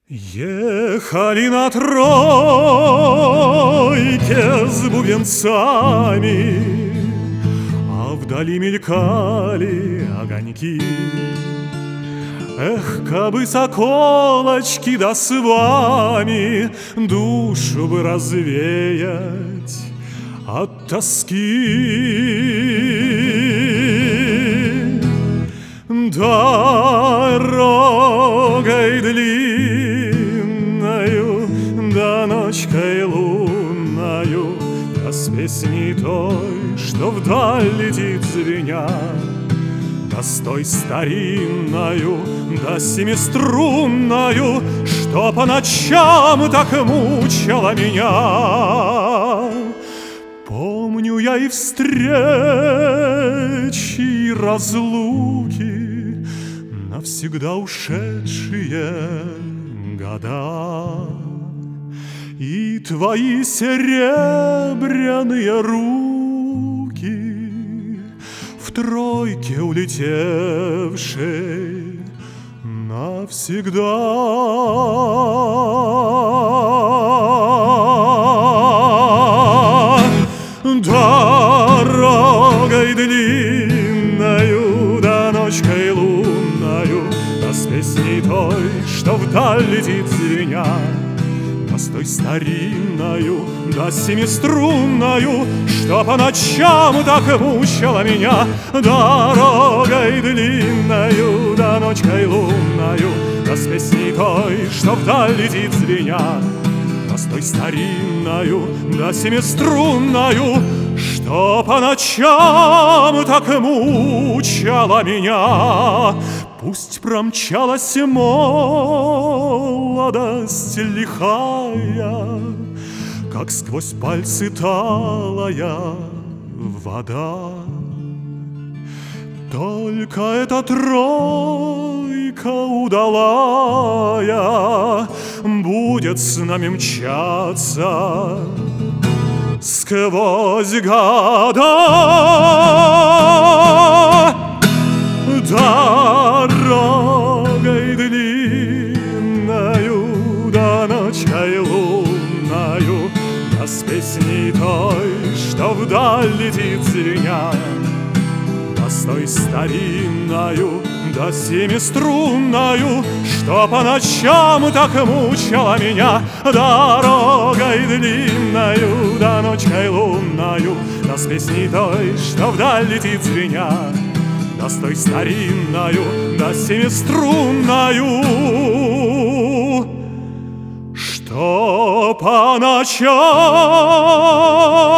Ехали на тройке с бубенцами, а вдали мелькали огоньки. Эх, кабы соколочки да с вами душу бы развеять от тоски. Дорогой длинною, да ночкой лунною, да с песней той, что вдаль летит звеня, да с той старинною, да семиструнною, что по ночам так мучила меня. Помню я и встречи, и разлуки, навсегда ушедшие года, и твои серебряные руки в тройке улетевшей навсегда. Дорогой длинною, да ночкой лунною, да с песней той, что вдаль летит звеня, да с той старинною, да семиструнною, что по ночам так мучила меня. Дорогой длинною, да ночкой лунною, да с песней той, что вдаль летит звеня, да с той старинною, да семиструнною, что по ночам так мучила меня. Пусть промчалась молодость лихая, как сквозь пальцы талая вода, только эта тройка удалая будет с нами мчаться сквозь года. Дорогой длинною, да ночкой лунною, да с песней той, что вдаль летит звеня, да с той старинною, да семиструнною, что по ночам так мучила меня. Дорогой длинною, да ночкой лунною, да с песней той, что вдаль летит звеня, да с той старинною, да семиструнною, что по ночам